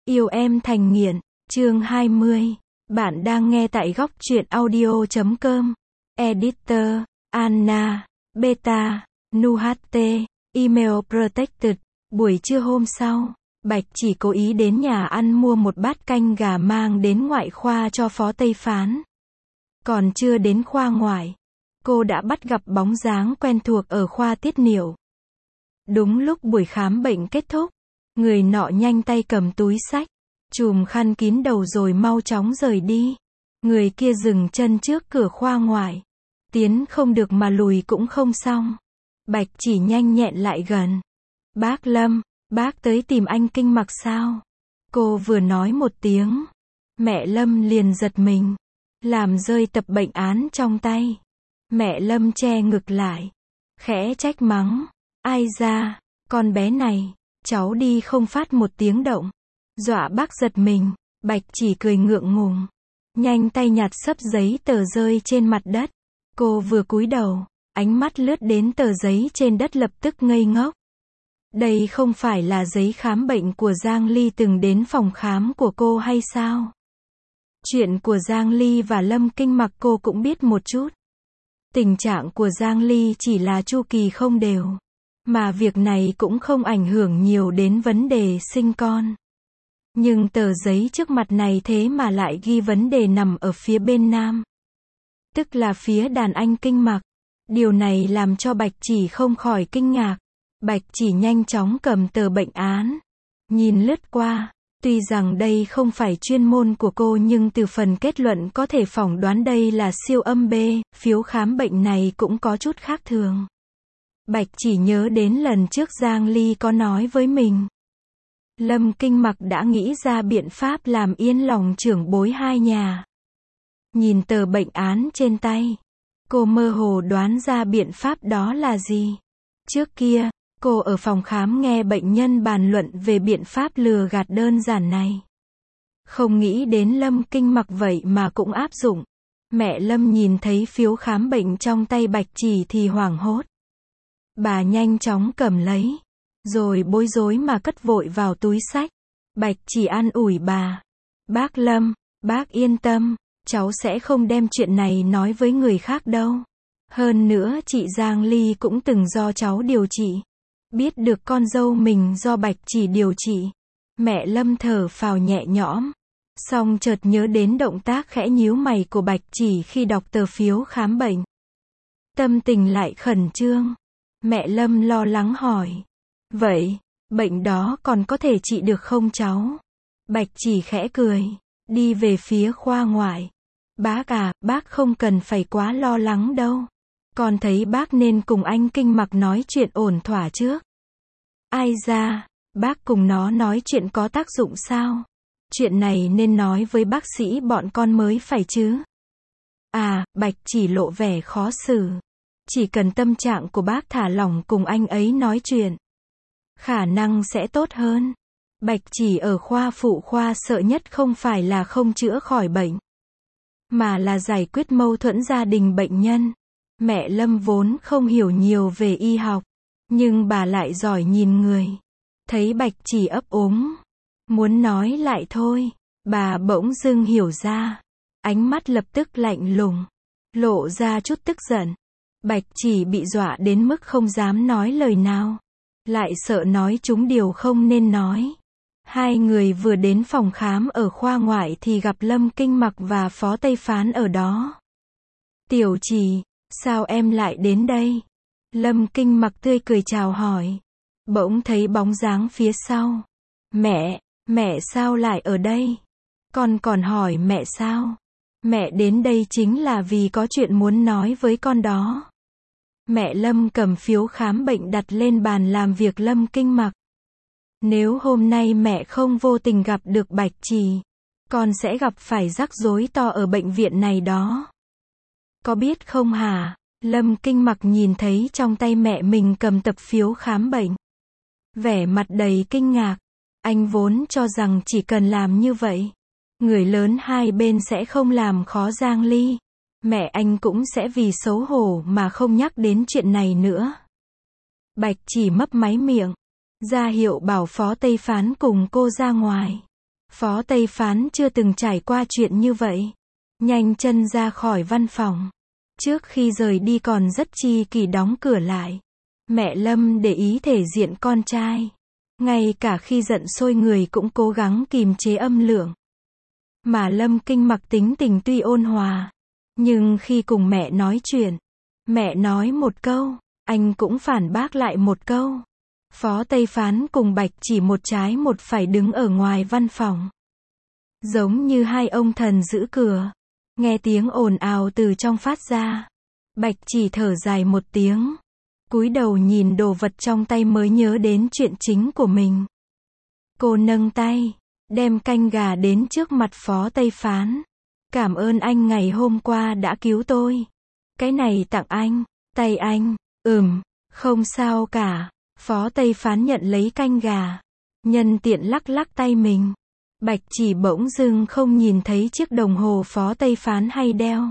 Yêu em thành nghiện, chương 20. Bạn đang nghe tại góc truyện audio.com. Editor, Anna, Beta, NuHT, Email Protected. Buổi trưa hôm sau, Bạch chỉ cố ý đến nhà ăn mua một bát canh gà mang đến ngoại khoa cho Phó Tây Phán. Còn chưa đến khoa ngoại, cô đã bắt gặp bóng dáng quen thuộc ở khoa tiết niệu. Đúng lúc buổi khám bệnh kết thúc, người nọ nhanh tay cầm túi xách, chùm khăn kín đầu rồi mau chóng rời đi. Người kia dừng chân trước cửa khoa ngoại. Tiến không được mà lùi cũng không xong. Bạch chỉ nhanh nhẹn lại gần. Bác Lâm, bác tới tìm anh Kinh Mặc sao? Cô vừa nói một tiếng, mẹ Lâm liền giật mình, làm rơi tập bệnh án trong tay. Mẹ Lâm che ngực lại, khẽ trách mắng, ai ra, con bé này, cháu đi không phát một tiếng động. Dọa bác giật mình, Bạch chỉ cười ngượng ngùng, nhanh tay nhặt xấp giấy tờ rơi trên mặt đất. Cô vừa cúi đầu, ánh mắt lướt đến tờ giấy trên đất lập tức ngây ngốc. Đây không phải là giấy khám bệnh của Giang Ly từng đến phòng khám của cô hay sao? Chuyện của Giang Ly và Lâm Kinh Mặc cô cũng biết một chút. Tình trạng của Giang Ly chỉ là chu kỳ không đều, mà việc này cũng không ảnh hưởng nhiều đến vấn đề sinh con. Nhưng tờ giấy trước mặt này thế mà lại ghi vấn đề nằm ở phía bên nam, tức là phía đàn anh Kinh Mặc. Điều này làm cho Bạch chỉ không khỏi kinh ngạc. Bạch chỉ nhanh chóng cầm tờ bệnh án, nhìn lướt qua. Tuy rằng đây không phải chuyên môn của cô nhưng từ phần kết luận có thể phỏng đoán đây là siêu âm B, phiếu khám bệnh này cũng có chút khác thường. Bạch chỉ nhớ đến lần trước Giang Ly có nói với mình, Lâm Kinh Mặc đã nghĩ ra biện pháp làm yên lòng trưởng bối hai nhà. Nhìn tờ bệnh án trên tay, cô mơ hồ đoán ra biện pháp đó là gì. Trước kia, cô ở phòng khám nghe bệnh nhân bàn luận về biện pháp lừa gạt đơn giản này. Không nghĩ đến Lâm Kinh Mặc vậy mà cũng áp dụng. Mẹ Lâm nhìn thấy phiếu khám bệnh trong tay Bạch chỉ thì hoảng hốt. Bà nhanh chóng cầm lấy, rồi bối rối mà cất vội vào túi xách. Bạch chỉ an ủi bà. Bác Lâm, bác yên tâm, cháu sẽ không đem chuyện này nói với người khác đâu. Hơn nữa chị Giang Ly cũng từng do cháu điều trị. Biết được con dâu mình do Bạch chỉ điều trị, mẹ Lâm thở phào nhẹ nhõm. Xong chợt nhớ đến động tác khẽ nhíu mày của Bạch chỉ khi đọc tờ phiếu khám bệnh. Tâm tình lại khẩn trương. Mẹ Lâm lo lắng hỏi. Vậy, bệnh đó còn có thể trị được không cháu? Bạch chỉ khẽ cười, đi về phía khoa ngoại. Bác à, bác không cần phải quá lo lắng đâu. Con thấy bác nên cùng anh Kinh Mặc nói chuyện ổn thỏa trước. Ai ra, bác cùng nó nói chuyện có tác dụng sao? Chuyện này nên nói với bác sĩ bọn con mới phải chứ. À, Bạch chỉ lộ vẻ khó xử. Chỉ cần tâm trạng của bác thả lỏng cùng anh ấy nói chuyện, khả năng sẽ tốt hơn. Bạch chỉ ở khoa phụ khoa sợ nhất không phải là không chữa khỏi bệnh, mà là giải quyết mâu thuẫn gia đình bệnh nhân. Mẹ Lâm vốn không hiểu nhiều về y học, nhưng bà lại giỏi nhìn người. Thấy Bạch chỉ ấp úng, muốn nói lại thôi, bà bỗng dưng hiểu ra. Ánh mắt lập tức lạnh lùng, lộ ra chút tức giận. Bạch chỉ bị dọa đến mức không dám nói lời nào, lại sợ nói trúng điều không nên nói. Hai người vừa đến phòng khám ở khoa ngoại thì gặp Lâm Kinh Mặc và Phó Tây Phán ở đó. Tiểu Trì, sao em lại đến đây? Lâm Kinh Mặc tươi cười chào hỏi. Bỗng thấy bóng dáng phía sau. Mẹ sao lại ở đây? Con còn hỏi mẹ sao? Mẹ đến đây chính là vì có chuyện muốn nói với con đó. Mẹ Lâm cầm phiếu khám bệnh đặt lên bàn làm việc Lâm Kinh Mặc. Nếu hôm nay mẹ không vô tình gặp được Bạch chỉ, con sẽ gặp phải rắc rối to ở bệnh viện này đó. Có biết không hả? Lâm Kinh Mặc nhìn thấy trong tay mẹ mình cầm tập phiếu khám bệnh, vẻ mặt đầy kinh ngạc. Anh vốn cho rằng chỉ cần làm như vậy, người lớn hai bên sẽ không làm khó Giang Ly. Mẹ anh cũng sẽ vì xấu hổ mà không nhắc đến chuyện này nữa. Bạch chỉ mấp máy miệng, ra hiệu bảo Phó Tây Phán cùng cô ra ngoài. Phó Tây Phán chưa từng trải qua chuyện như vậy. Nhanh chân ra khỏi văn phòng. Trước khi rời đi còn rất chi kỷ đóng cửa lại. Mẹ Lâm để ý thể diện con trai. Ngay cả khi giận sôi người cũng cố gắng kìm chế âm lượng. Mà Lâm Kinh Mặc tính tình tuy ôn hòa, nhưng khi cùng mẹ nói chuyện, mẹ nói một câu, anh cũng phản bác lại một câu. Phó Tây Phán cùng Bạch Chỉ một trái một phải đứng ở ngoài văn phòng. Giống như hai ông thần giữ cửa. Nghe tiếng ồn ào từ trong phát ra. Bạch Chỉ thở dài một tiếng. Cúi đầu nhìn đồ vật trong tay mới nhớ đến chuyện chính của mình. Cô nâng tay, đem canh gà đến trước mặt Phó Tây Phán. Cảm ơn anh ngày hôm qua đã cứu tôi. Cái này tặng anh. Tay anh. Không sao cả. Phó Tây Phán nhận lấy canh gà. Nhân tiện lắc lắc tay mình. Bạch Chỉ bỗng dưng không nhìn thấy chiếc đồng hồ Phó Tây Phán hay đeo.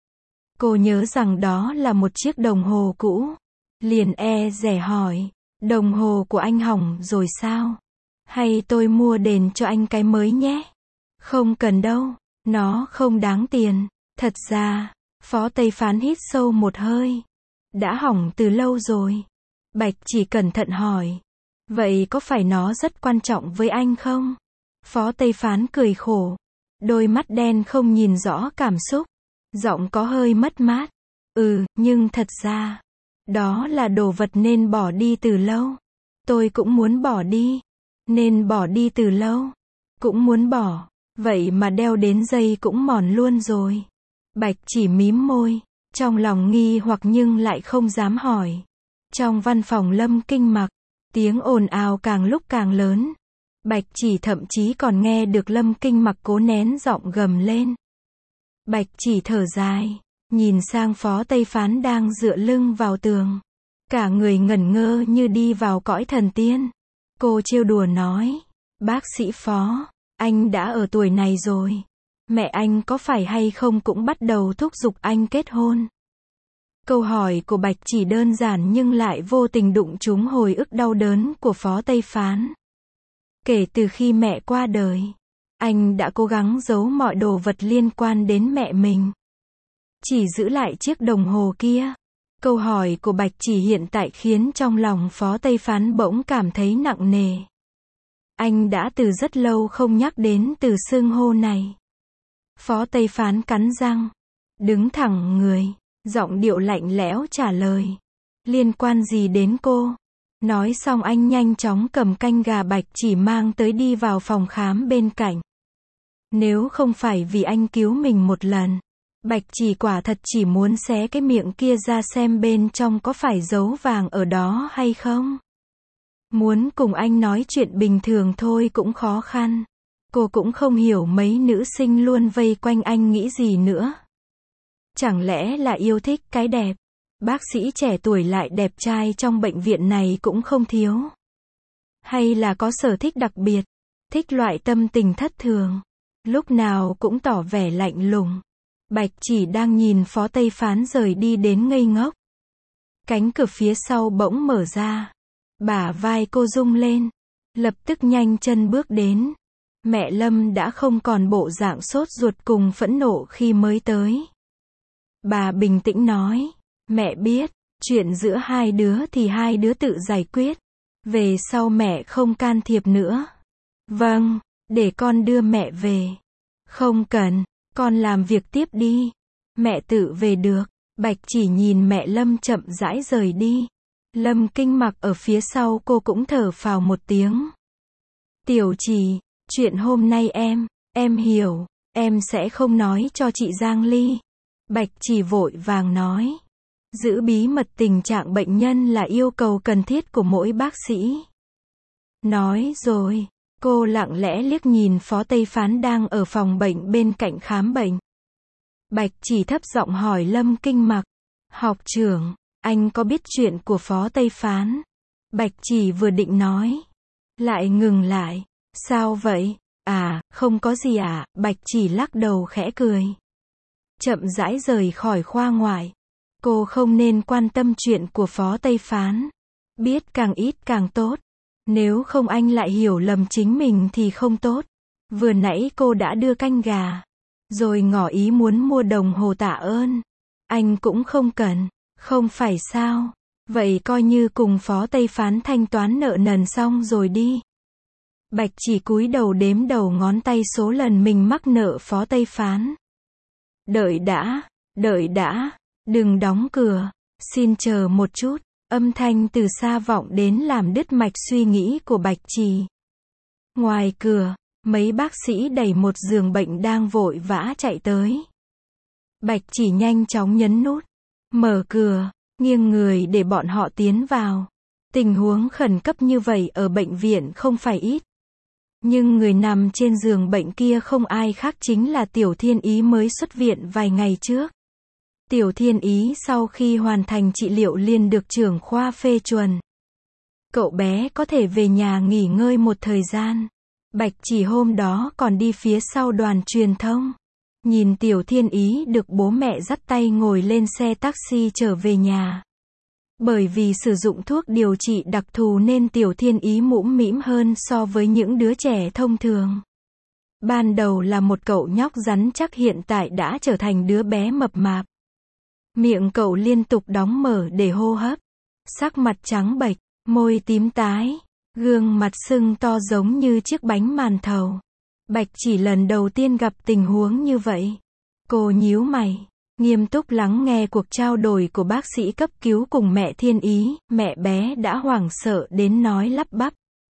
Cô nhớ rằng đó là một chiếc đồng hồ cũ. Liền dè hỏi. Đồng hồ của anh hỏng rồi sao? Hay tôi mua đền cho anh cái mới nhé? Không cần đâu. Nó không đáng tiền. Thật ra, Phó Tây Phán hít sâu một hơi. Đã hỏng từ lâu rồi. Bạch Chỉ cẩn thận hỏi. Vậy có phải nó rất quan trọng với anh không? Phó Tây Phán cười khổ. Đôi mắt đen không nhìn rõ cảm xúc. Giọng có hơi mất mát. Nhưng thật ra, đó là đồ vật nên bỏ đi từ lâu. Tôi cũng muốn bỏ đi. Nên bỏ đi từ lâu. Cũng muốn bỏ. Vậy mà đeo đến giây cũng mòn luôn rồi. Bạch Chỉ mím môi. Trong lòng nghi hoặc nhưng lại không dám hỏi. Trong văn phòng Lâm Kinh Mặc, tiếng ồn ào càng lúc càng lớn. Bạch Chỉ thậm chí còn nghe được Lâm Kinh Mặc cố nén giọng gầm lên. Bạch Chỉ thở dài, nhìn sang Phó Tây Phán đang dựa lưng vào tường. Cả người ngẩn ngơ như đi vào cõi thần tiên. Cô trêu đùa nói, bác sĩ Phó, anh đã ở tuổi này rồi. Mẹ anh có phải hay không cũng bắt đầu thúc giục anh kết hôn. Câu hỏi của Bạch Chỉ đơn giản nhưng lại vô tình đụng trúng hồi ức đau đớn của Phó Tây Phán. Kể từ khi mẹ qua đời, anh đã cố gắng giấu mọi đồ vật liên quan đến mẹ mình. Chỉ giữ lại chiếc đồng hồ kia. Câu hỏi của Bạch Chỉ hiện tại khiến trong lòng Phó Tây Phán bỗng cảm thấy nặng nề. Anh đã từ rất lâu không nhắc đến từ xưng hô này. Phó Tây Phán cắn răng, đứng thẳng người, giọng điệu lạnh lẽo trả lời. Liên quan gì đến cô? Nói xong anh nhanh chóng cầm canh gà Bạch Chỉ mang tới đi vào phòng khám bên cạnh. Nếu không phải vì anh cứu mình một lần, Bạch Chỉ quả thật chỉ muốn xé cái miệng kia ra xem bên trong có phải dấu vàng ở đó hay không. Muốn cùng anh nói chuyện bình thường thôi cũng khó khăn. Cô cũng không hiểu mấy nữ sinh luôn vây quanh anh nghĩ gì nữa. Chẳng lẽ là yêu thích cái đẹp? Bác sĩ trẻ tuổi lại đẹp trai trong bệnh viện này cũng không thiếu. Hay là có sở thích đặc biệt, thích loại tâm tình thất thường, lúc nào cũng tỏ vẻ lạnh lùng. Bạch Chỉ đang nhìn Phó Tây Phán rời đi đến ngây ngốc. Cánh cửa phía sau bỗng mở ra. Bả vai cô rung lên. Lập tức nhanh chân bước đến. Mẹ Lâm đã không còn bộ dạng sốt ruột cùng phẫn nộ khi mới tới. Bà bình tĩnh nói. Mẹ biết, chuyện giữa hai đứa thì hai đứa tự giải quyết. Về sau mẹ không can thiệp nữa. Vâng, để con đưa mẹ về. Không cần, con làm việc tiếp đi. Mẹ tự về được. Bạch Chỉ nhìn mẹ Lâm chậm rãi rời đi. Lâm Kinh Mặc ở phía sau cô cũng thở phào một tiếng. Tiểu Chỉ, chuyện hôm nay em hiểu, em sẽ không nói cho chị Giang Ly. Bạch Chỉ vội vàng nói. Giữ bí mật tình trạng bệnh nhân là yêu cầu cần thiết của mỗi bác sĩ. Nói rồi, cô lặng lẽ liếc nhìn Phó Tây Phán đang ở phòng bệnh bên cạnh khám bệnh. Bạch Chỉ thấp giọng hỏi Lâm Kinh Mặc. Học trưởng, anh có biết chuyện của Phó Tây Phán? Bạch Chỉ vừa định nói. Lại ngừng lại. Sao vậy? À, không có gì ạ. Bạch Chỉ lắc đầu khẽ cười. Chậm rãi rời khỏi khoa ngoại. Cô không nên quan tâm chuyện của Phó Tây Phán. Biết càng ít càng tốt. Nếu không anh lại hiểu lầm chính mình thì không tốt. Vừa nãy cô đã đưa canh gà, rồi ngỏ ý muốn mua đồng hồ tạ ơn. Anh cũng không cần, không phải sao? Vậy coi như cùng Phó Tây Phán thanh toán nợ nần xong rồi đi. Bạch Chỉ cúi đầu đếm đầu ngón tay số lần mình mắc nợ Phó Tây Phán. Đợi đã, đừng đóng cửa, xin chờ một chút. Âm thanh từ xa vọng đến làm đứt mạch suy nghĩ của Bạch Chỉ. Ngoài cửa, mấy bác sĩ đẩy một giường bệnh đang vội vã chạy tới. Bạch Chỉ nhanh chóng nhấn nút, mở cửa, nghiêng người để bọn họ tiến vào. Tình huống khẩn cấp như vậy ở bệnh viện không phải ít. Nhưng người nằm trên giường bệnh kia không ai khác chính là Tiểu Thiên Ý mới xuất viện vài ngày trước. Tiểu Thiên Ý sau khi hoàn thành trị liệu liền được trưởng khoa phê chuẩn. Cậu bé có thể về nhà nghỉ ngơi một thời gian. Bạch Chỉ hôm đó còn đi phía sau đoàn truyền thông. Nhìn Tiểu Thiên Ý được bố mẹ dắt tay ngồi lên xe taxi trở về nhà. Bởi vì sử dụng thuốc điều trị đặc thù nên Tiểu Thiên Ý mũm mĩm hơn so với những đứa trẻ thông thường. Ban đầu là một cậu nhóc rắn chắc hiện tại đã trở thành đứa bé mập mạp. Miệng cậu liên tục đóng mở để hô hấp. Sắc mặt trắng bệch, môi tím tái, gương mặt sưng to giống như chiếc bánh màn thầu. Bạch Chỉ lần đầu tiên gặp tình huống như vậy. Cô nhíu mày, nghiêm túc lắng nghe cuộc trao đổi của bác sĩ cấp cứu cùng mẹ Thiên Ý. Mẹ bé đã hoảng sợ đến nói lắp bắp.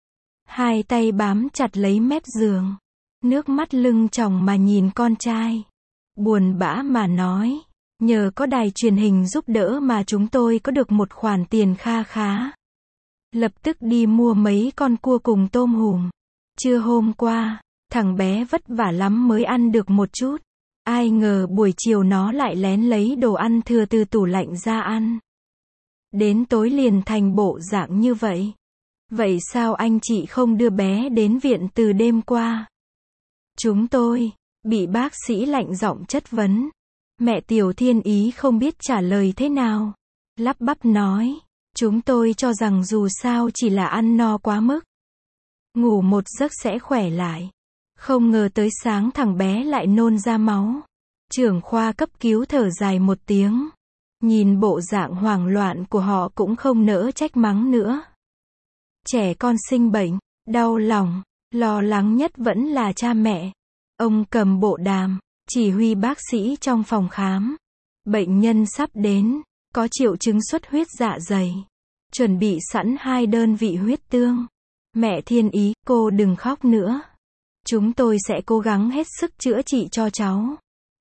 Hai tay bám chặt lấy mép giường, nước mắt lưng tròng mà nhìn con trai. Buồn bã mà nói, nhờ có đài truyền hình giúp đỡ mà chúng tôi có được một khoản tiền kha khá. Lập tức đi mua mấy con cua cùng tôm hùm. Trưa hôm qua, thằng bé vất vả lắm mới ăn được một chút. Ai ngờ buổi chiều nó lại lén lấy đồ ăn thừa từ tủ lạnh ra ăn. Đến tối liền thành bộ dạng như vậy. Vậy sao anh chị không đưa bé đến viện từ đêm qua? Chúng tôi, bị bác sĩ lạnh giọng chất vấn. Mẹ Tiểu Thiên Ý không biết trả lời thế nào. Lắp bắp nói, chúng tôi cho rằng dù sao chỉ là ăn no quá mức. Ngủ một giấc sẽ khỏe lại. Không ngờ tới sáng thằng bé lại nôn ra máu. Trưởng khoa cấp cứu thở dài một tiếng. Nhìn bộ dạng hoảng loạn của họ cũng không nỡ trách mắng nữa. Trẻ con sinh bệnh, đau lòng, lo lắng nhất vẫn là cha mẹ. Ông cầm bộ đàm, chỉ huy bác sĩ trong phòng khám. Bệnh nhân sắp đến, có triệu chứng xuất huyết dạ dày. Chuẩn bị sẵn 2 đơn vị huyết tương. Mẹ Thiên Ý, cô đừng khóc nữa. Chúng tôi sẽ cố gắng hết sức chữa trị cho cháu.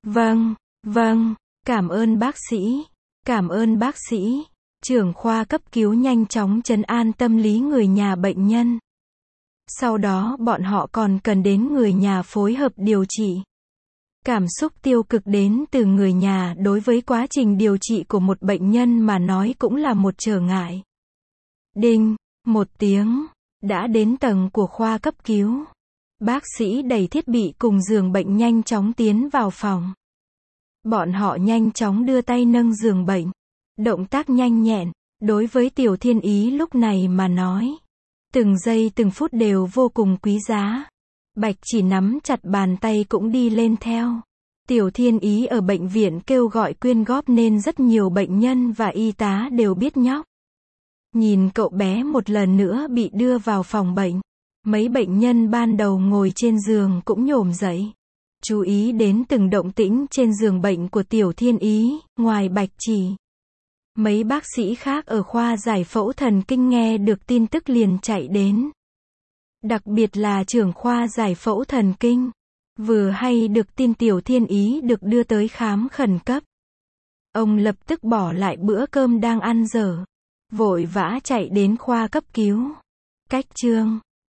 Vâng, cảm ơn bác sĩ. Cảm ơn bác sĩ. Trưởng khoa cấp cứu nhanh chóng trấn an tâm lý người nhà bệnh nhân. Sau đó bọn họ còn cần đến người nhà phối hợp điều trị. Cảm xúc tiêu cực đến từ người nhà đối với quá trình điều trị của một bệnh nhân mà nói cũng là một trở ngại. Đinh, một tiếng, đã đến tầng của khoa cấp cứu. Bác sĩ đẩy thiết bị cùng giường bệnh nhanh chóng tiến vào phòng. Bọn họ nhanh chóng đưa tay nâng giường bệnh. Động tác nhanh nhẹn, đối với Tiểu Thiên Ý lúc này mà nói. Từng giây từng phút đều vô cùng quý giá. Bạch Chỉ nắm chặt bàn tay cũng đi lên theo. Tiểu Thiên Ý ở bệnh viện kêu gọi quyên góp nên rất nhiều bệnh nhân và y tá đều biết nhóc. Nhìn cậu bé một lần nữa bị đưa vào phòng bệnh. Mấy bệnh nhân ban đầu ngồi trên giường cũng nhổm dậy. Chú ý đến từng động tĩnh trên giường bệnh của Tiểu Thiên Ý, ngoài Bạch Chỉ. Mấy bác sĩ khác ở khoa giải phẫu thần kinh nghe được tin tức liền chạy đến. Đặc biệt là trưởng khoa giải phẫu thần kinh. Vừa hay được tin Tiểu Thiên Ý được đưa tới khám khẩn cấp. Ông lập tức bỏ lại bữa cơm đang ăn dở. Vội vã chạy đến khoa cấp cứu. Cách chương